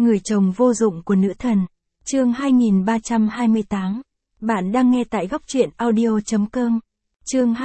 Người chồng vô dụng của nữ thần. Chương 2328. Bạn đang nghe tại góc truyện audio.com. Chương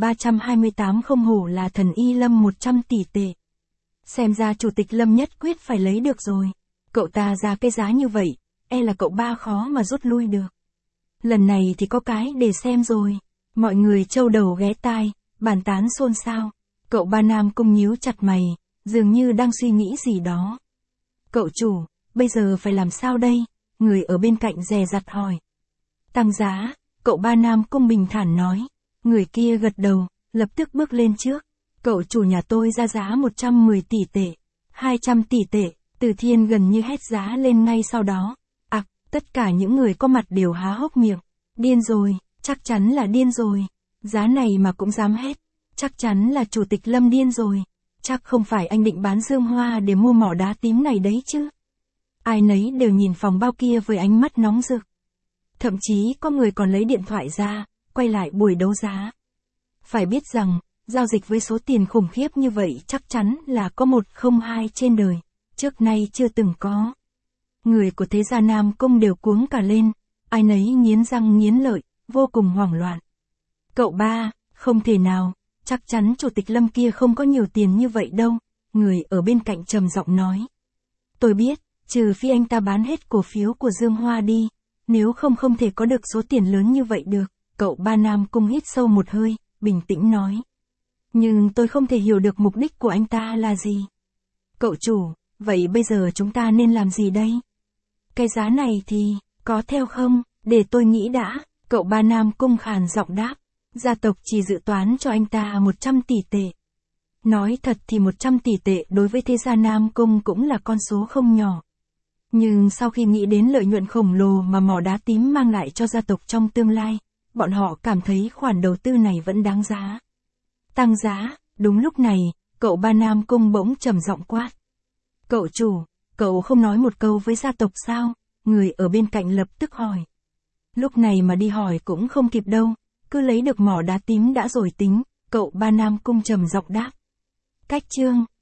2328 không hổ là thần y Lâm 100 tỷ tệ. Xem ra chủ tịch Lâm nhất quyết phải lấy được rồi. Cậu ta ra cái giá như vậy, e là cậu ba khó mà rút lui được. Lần này thì có cái để xem rồi. Mọi người trâu đầu ghé tai, bàn tán xôn xao. Cậu ba Nam Cung nhíu chặt mày, dường như đang suy nghĩ gì đó. Cậu chủ, bây giờ phải làm sao đây? Người ở bên cạnh dè dặt hỏi. Tăng giá, cậu ba Nam Cung bình thản nói. Người kia gật đầu, lập tức bước lên trước. Cậu chủ nhà tôi ra giá 110 tỷ tệ, 200 tỷ tệ, Từ Thiên gần như hét giá lên ngay sau đó. Tất cả những người có mặt đều há hốc miệng. Điên rồi, chắc chắn là điên rồi. Giá này mà cũng dám hét. Chắc chắn là chủ tịch Lâm điên rồi. Chắc không phải anh định bán Dương Hoa để mua mỏ đá tím này đấy chứ. Ai nấy đều nhìn phòng bao kia với ánh mắt nóng rực. Thậm chí có người còn lấy điện thoại ra, quay lại buổi đấu giá. Phải biết rằng, giao dịch với số tiền khủng khiếp như vậy chắc chắn là có 102 trên đời. Trước nay chưa từng có. Người của thế gia Nam Cung đều cuống cả lên, ai nấy nghiến răng nghiến lợi, vô cùng hoảng loạn. Cậu ba, không thể nào, chắc chắn chủ tịch Lâm kia không có nhiều tiền như vậy đâu, người ở bên cạnh trầm giọng nói. Tôi biết, trừ phi anh ta bán hết cổ phiếu của Dương Hoa đi, nếu không không thể có được số tiền lớn như vậy được, cậu ba Nam Cung hít sâu một hơi, bình tĩnh nói. Nhưng tôi không thể hiểu được mục đích của anh ta là gì. Cậu chủ, vậy bây giờ chúng ta nên làm gì đây? Cái giá này thì, có theo không, để tôi nghĩ đã, cậu ba Nam Cung khàn giọng đáp. Gia tộc chỉ dự toán cho anh ta 100 tỷ tệ. Nói thật thì 100 tỷ tệ đối với thế gia Nam Cung cũng là con số không nhỏ. Nhưng sau khi nghĩ đến lợi nhuận khổng lồ mà mỏ đá tím mang lại cho gia tộc trong tương lai, bọn họ cảm thấy khoản đầu tư này vẫn đáng giá. Tăng giá, đúng lúc này, cậu ba Nam Cung bỗng trầm giọng quát. Cậu chủ, cậu không nói một câu với gia tộc sao? Người ở bên cạnh lập tức hỏi. Lúc này mà đi hỏi cũng không kịp đâu, cứ lấy được mỏ đá tím đã rồi tính, cậu ba Nam Cung trầm giọng đáp. Cách chương,